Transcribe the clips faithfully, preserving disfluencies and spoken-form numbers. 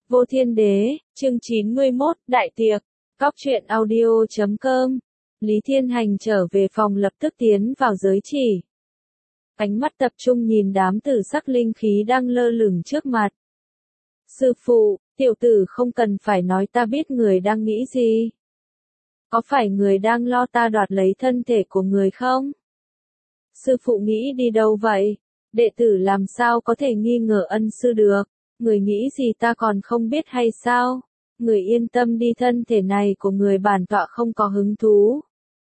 Vô Thiên Đế, chương chín mươi mốt, Đại Tiệc, Cóc truyện audio chấm com. Lý Thiên Hành trở về phòng lập tức tiến vào giới chỉ. Ánh mắt tập trung nhìn đám tử sắc linh khí đang lơ lửng trước mặt. Sư phụ, tiểu tử không cần phải nói ta biết người đang nghĩ gì. Có phải người đang lo ta đoạt lấy thân thể của người không? Sư phụ nghĩ đi đâu vậy? Đệ tử làm sao có thể nghi ngờ ân sư được? Người nghĩ gì ta còn không biết hay sao? Người yên tâm đi, thân thể này của người bản tọa không có hứng thú.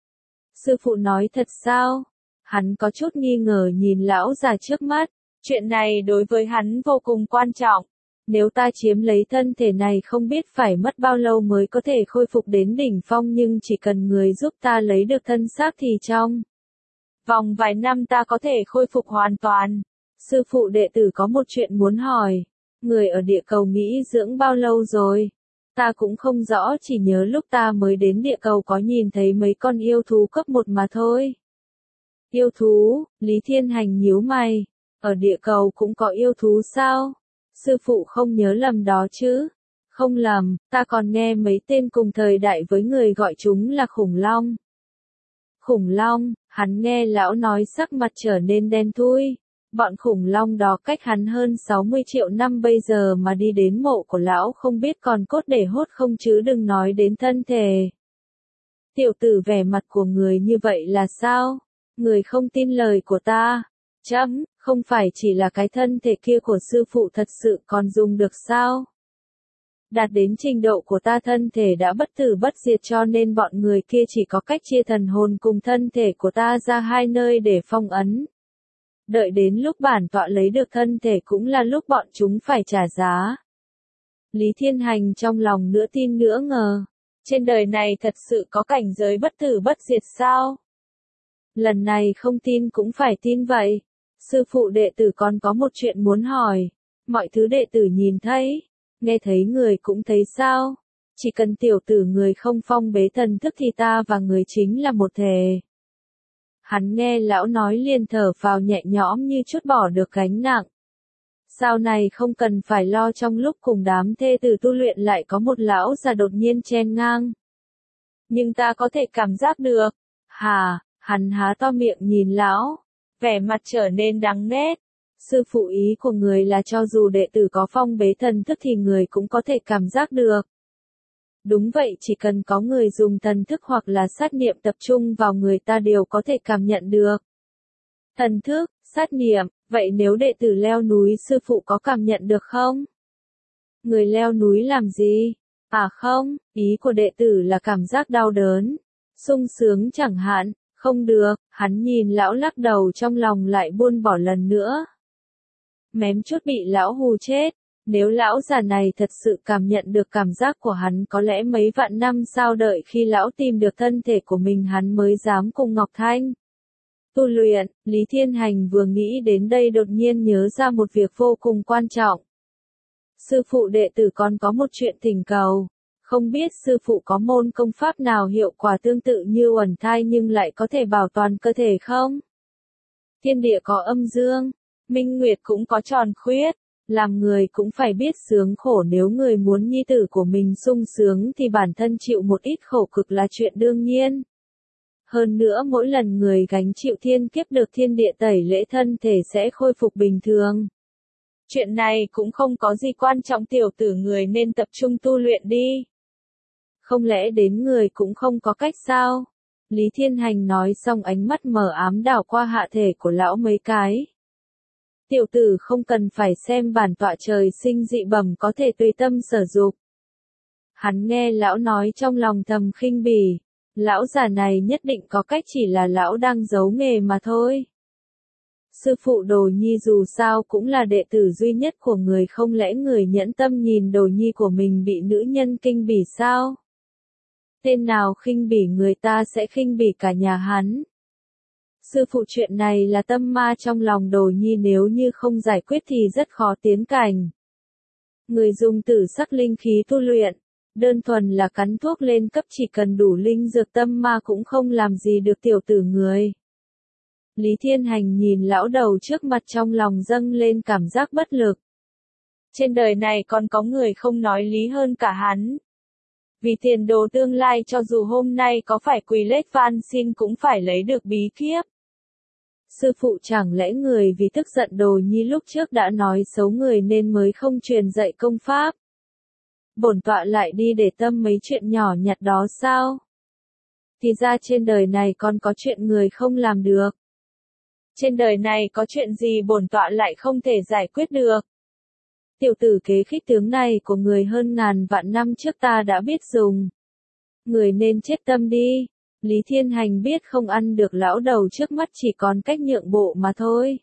Sư phụ nói thật sao? Hắn có chút nghi ngờ nhìn lão già trước mắt. Chuyện này đối với hắn vô cùng quan trọng. Nếu ta chiếm lấy thân thể này không biết phải mất bao lâu mới có thể khôi phục đến đỉnh phong, nhưng chỉ cần người giúp ta lấy được thân xác thì trong vòng vài năm ta có thể khôi phục hoàn toàn. Sư phụ, đệ tử có một chuyện muốn hỏi. Người ở địa cầu nghỉ dưỡng bao lâu rồi? Ta cũng không rõ, chỉ nhớ lúc ta mới đến địa cầu có nhìn thấy mấy con yêu thú cấp một mà thôi. Yêu thú? Lý Thiên Hành nhíu mày. Ở địa cầu cũng có yêu thú sao? Sư phụ không nhớ lầm đó chứ? Không lầm, ta còn nghe mấy tên cùng thời đại với người gọi chúng là khủng long. Khủng long? Hắn nghe lão nói sắc mặt trở nên đen thui. Bọn khủng long đó cách hắn hơn sáu mươi triệu năm bây giờ mà đi đến mộ của lão không biết còn cốt để hốt không chứ đừng nói đến thân thể. Tiểu tử, vẻ mặt của người như vậy là sao? Người không tin lời của ta? Chấm, không phải chỉ là cái thân thể kia của sư phụ thật sự còn dùng được sao? Đạt đến trình độ của ta, thân thể đã bất tử bất diệt, cho nên bọn người kia chỉ có cách chia thần hồn cùng thân thể của ta ra hai nơi để phong ấn. Đợi đến lúc bản tọa lấy được thân thể cũng là lúc bọn chúng phải trả giá. Lý Thiên Hành trong lòng nửa tin nửa ngờ. Trên đời này thật sự có cảnh giới bất tử bất diệt sao? Lần này không tin cũng phải tin vậy. Sư phụ, đệ tử còn có một chuyện muốn hỏi. Mọi thứ đệ tử nhìn thấy, nghe thấy người cũng thấy sao? Chỉ cần tiểu tử người không phong bế thần thức thì ta và người chính là một thể. Hắn nghe lão nói liền thở phào nhẹ nhõm như chút bỏ được gánh nặng. Sau này không cần phải lo trong lúc cùng đám thê tử tu luyện lại có một lão già đột nhiên chen ngang. Nhưng ta có thể cảm giác được. Hà, hắn há to miệng nhìn lão, vẻ mặt trở nên đắng nghét. Sư phụ, ý của người là cho dù đệ tử có phong bế thần thức thì người cũng có thể cảm giác được. Đúng vậy, chỉ cần có người dùng thần thức hoặc là sát niệm tập trung vào người ta đều có thể cảm nhận được. Thần thức, sát niệm, vậy nếu đệ tử leo núi sư phụ có cảm nhận được không? Người leo núi làm gì? À không, ý của đệ tử là cảm giác đau đớn, sung sướng chẳng hạn. Không được, hắn nhìn lão lắc đầu, trong lòng lại buông bỏ lần nữa. Mém chút bị lão hù chết. Nếu lão già này thật sự cảm nhận được cảm giác của hắn, có lẽ mấy vạn năm sau đợi khi lão tìm được thân thể của mình hắn mới dám cùng Ngọc Thanh tu luyện. Lý Thiên Hành vừa nghĩ đến đây đột nhiên nhớ ra một việc vô cùng quan trọng. Sư phụ, đệ tử còn có một chuyện thỉnh cầu. Không biết sư phụ có môn công pháp nào hiệu quả tương tự như uẩn thai nhưng lại có thể bảo toàn cơ thể không? Thiên địa có âm dương, minh nguyệt cũng có tròn khuyết. Làm người cũng phải biết sướng khổ, nếu người muốn nhi tử của mình sung sướng thì bản thân chịu một ít khổ cực là chuyện đương nhiên. Hơn nữa mỗi lần người gánh chịu thiên kiếp được thiên địa tẩy lễ, thân thể sẽ khôi phục bình thường. Chuyện này cũng không có gì quan trọng, tiểu tử người nên tập trung tu luyện đi. Không lẽ đến người cũng không có cách sao? Lý Thiên Hành nói xong ánh mắt mờ ám đảo qua hạ thể của lão mấy cái. Tiểu tử không cần phải xem bản tọa trời sinh dị bẩm có thể tùy tâm sở dục. Hắn nghe lão nói trong lòng thầm khinh bỉ. Lão già này nhất định có cách, chỉ là lão đang giấu nghề mà thôi. Sư phụ, Đồ Nhi dù sao cũng là đệ tử duy nhất của người, không lẽ người nhẫn tâm nhìn Đồ Nhi của mình bị nữ nhân khinh bỉ sao? Tên nào khinh bỉ người ta sẽ khinh bỉ cả nhà hắn. Sư phụ, chuyện này là tâm ma trong lòng Đồ Nhi, nếu như không giải quyết thì rất khó tiến cảnh. Người dùng tử sắc linh khí tu luyện, đơn thuần là cắn thuốc lên cấp, chỉ cần đủ linh dược tâm ma cũng không làm gì được tiểu tử người. Lý Thiên Hành nhìn lão đầu trước mặt, trong lòng dâng lên cảm giác bất lực. Trên đời này còn có người không nói lý hơn cả hắn. Vì tiền đồ tương lai cho dù hôm nay có phải quỳ lết van xin cũng phải lấy được bí kíp. Sư phụ chẳng lẽ người vì tức giận Đồ Nhi lúc trước đã nói xấu người nên mới không truyền dạy công pháp. Bổn tọa lại đi để tâm mấy chuyện nhỏ nhặt đó sao? Thì ra trên đời này còn có chuyện người không làm được. Trên đời này có chuyện gì bổn tọa lại không thể giải quyết được. Tiểu tử kế khích tướng này của người hơn ngàn vạn năm trước ta đã biết dùng. Người nên chết tâm đi. Lý Thiên Hành biết không ăn được lão đầu trước mắt chỉ còn cách nhượng bộ mà thôi.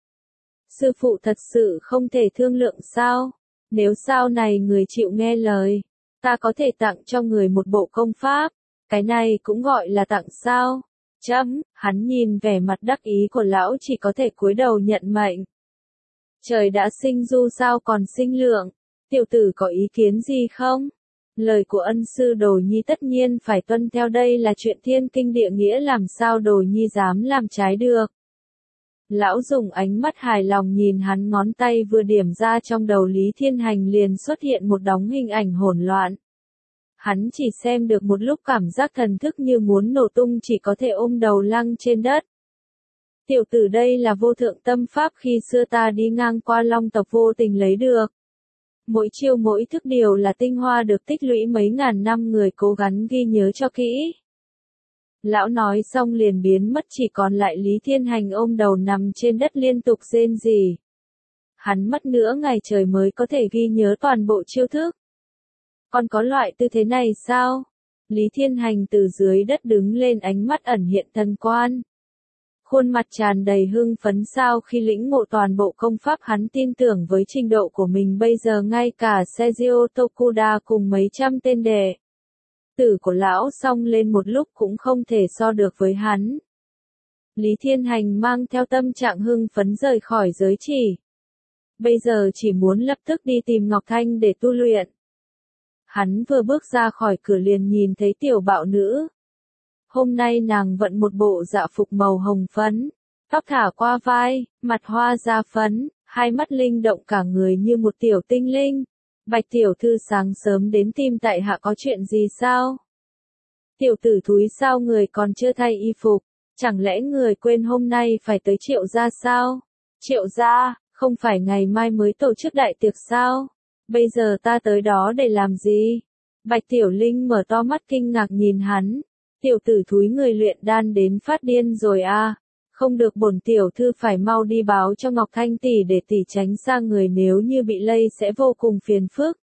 Sư phụ thật sự không thể thương lượng sao? Nếu sau này người chịu nghe lời, ta có thể tặng cho người một bộ công pháp. Cái này cũng gọi là tặng sao? Chấm, hắn nhìn vẻ mặt đắc ý của lão chỉ có thể cúi đầu nhận mệnh. Trời đã sinh du sao còn sinh lượng, tiểu tử có ý kiến gì không? Lời của ân sư Đồ Nhi tất nhiên phải tuân theo, đây là chuyện thiên kinh địa nghĩa, làm sao Đồ Nhi dám làm trái được. Lão dùng ánh mắt hài lòng nhìn hắn, ngón tay vừa điểm ra trong đầu Lý Thiên Hành liền xuất hiện một đống hình ảnh hỗn loạn. Hắn chỉ xem được một lúc cảm giác thần thức như muốn nổ tung, chỉ có thể ôm đầu lăn trên đất. Tiểu tử đây là vô thượng tâm pháp khi xưa ta đi ngang qua Long tộc vô tình lấy được. Mỗi chiêu mỗi thức đều là tinh hoa được tích lũy mấy ngàn năm, người cố gắng ghi nhớ cho kỹ. Lão nói xong liền biến mất, chỉ còn lại Lý Thiên Hành ôm đầu nằm trên đất liên tục rên rỉ. Hắn mất nửa ngày trời mới có thể ghi nhớ toàn bộ chiêu thức. Còn có loại tư thế này sao? Lý Thiên Hành từ dưới đất đứng lên, ánh mắt ẩn hiện thần quan. Khuôn mặt tràn đầy hưng phấn, sau khi lĩnh ngộ toàn bộ công pháp hắn tin tưởng với trình độ của mình bây giờ ngay cả Seijiro Tokuda cùng mấy trăm tên đệ tử của lão xông lên một lúc cũng không thể so được với hắn. Lý Thiên Hành mang theo tâm trạng hưng phấn rời khỏi giới chỉ. Bây giờ chỉ muốn lập tức đi tìm Ngọc Thanh để tu luyện. Hắn vừa bước ra khỏi cửa liền nhìn thấy tiểu bạo nữ. Hôm nay nàng vận một bộ dạ phục màu hồng phấn, tóc thả qua vai, mặt hoa da phấn, hai mắt linh động, cả người như một tiểu tinh linh. Bạch tiểu thư sáng sớm đến tìm tại hạ có chuyện gì sao? Tiểu tử thúi, sao người còn chưa thay y phục? Chẳng lẽ người quên hôm nay phải tới Triệu gia sao? Triệu gia, không phải ngày mai mới tổ chức đại tiệc sao? Bây giờ ta tới đó để làm gì? Bạch tiểu linh mở to mắt kinh ngạc nhìn hắn. Tiểu tử thúi, người luyện đan đến phát điên rồi à? Không được, bổn tiểu thư phải mau đi báo cho Ngọc Thanh tỷ để tỷ tránh xa người, nếu như bị lây sẽ vô cùng phiền phức.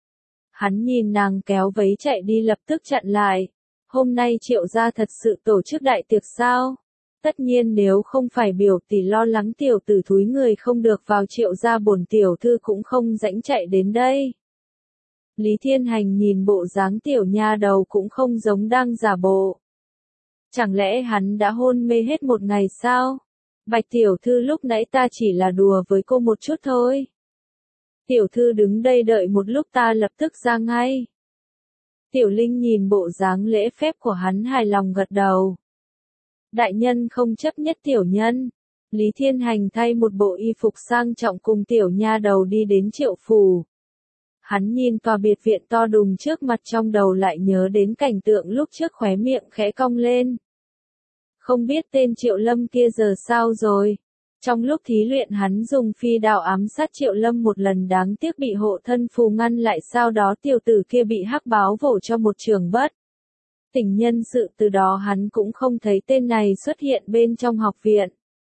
Hắn nhìn nàng kéo váy chạy đi lập tức chặn lại. Hôm nay Triệu gia thật sự tổ chức đại tiệc sao? Tất nhiên, nếu không phải biểu tỷ lo lắng tiểu tử thúi người không được vào Triệu gia, bổn tiểu thư cũng không rảnh chạy đến đây. Lý Thiên Hành nhìn bộ dáng tiểu nha đầu cũng không giống đang giả bộ. Chẳng lẽ hắn đã hôn mê hết một ngày sao? Bạch tiểu thư, lúc nãy ta chỉ là đùa với cô một chút thôi. Tiểu thư đứng đây đợi một lúc, ta lập tức ra ngay. Tiểu Linh nhìn bộ dáng lễ phép của hắn hài lòng gật đầu. Đại nhân không chấp nhất tiểu nhân. Lý Thiên Hành thay một bộ y phục sang trọng cùng tiểu nha đầu đi đến Triệu phủ. Hắn nhìn tòa biệt viện to đùng trước mặt, trong đầu lại nhớ đến cảnh tượng lúc trước, khóe miệng khẽ cong lên. Không biết tên Triệu Lâm kia giờ sao rồi? Trong lúc thí luyện hắn dùng phi đao ám sát Triệu Lâm một lần, đáng tiếc bị hộ thân phù ngăn lại, sau đó tiểu tử kia bị hắc báo vỗ cho một trường bất tỉnh nhân sự, từ đó hắn cũng không thấy tên này xuất hiện bên trong học viện.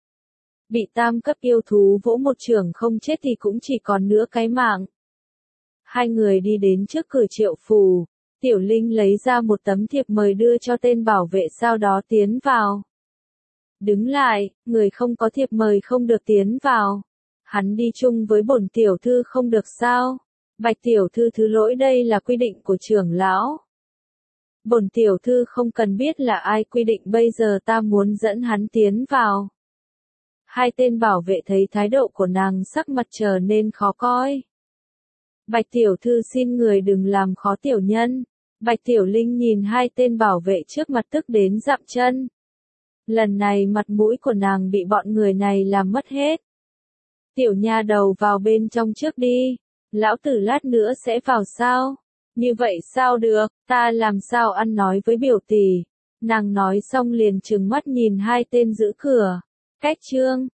Bị tam cấp yêu thú vỗ một trường không chết thì cũng chỉ còn nửa cái mạng. Hai người đi đến trước cửa Triệu phủ, Tiểu Linh lấy ra một tấm thiệp mời đưa cho tên bảo vệ, sau đó tiến vào. Đứng lại, người không có thiệp mời không được tiến vào. Hắn đi chung với bổn tiểu thư không được sao? Bạch tiểu thư thứ lỗi, đây là quy định của trưởng lão. Bổn tiểu thư không cần biết là ai quy định, bây giờ ta muốn dẫn hắn tiến vào. Hai tên bảo vệ thấy thái độ của nàng, sắc mặt trở nên khó coi. Bạch tiểu thư, xin người đừng làm khó tiểu nhân. Bạch tiểu Linh nhìn hai tên bảo vệ trước mặt tức đến dậm chân. Lần này mặt mũi của nàng bị bọn người này làm mất hết. Tiểu nha đầu, vào bên trong trước đi. Lão tử lát nữa sẽ vào sao? Như vậy sao được, ta làm sao ăn nói với biểu tỷ. Nàng nói xong liền trừng mắt nhìn hai tên giữ cửa. Cách trương.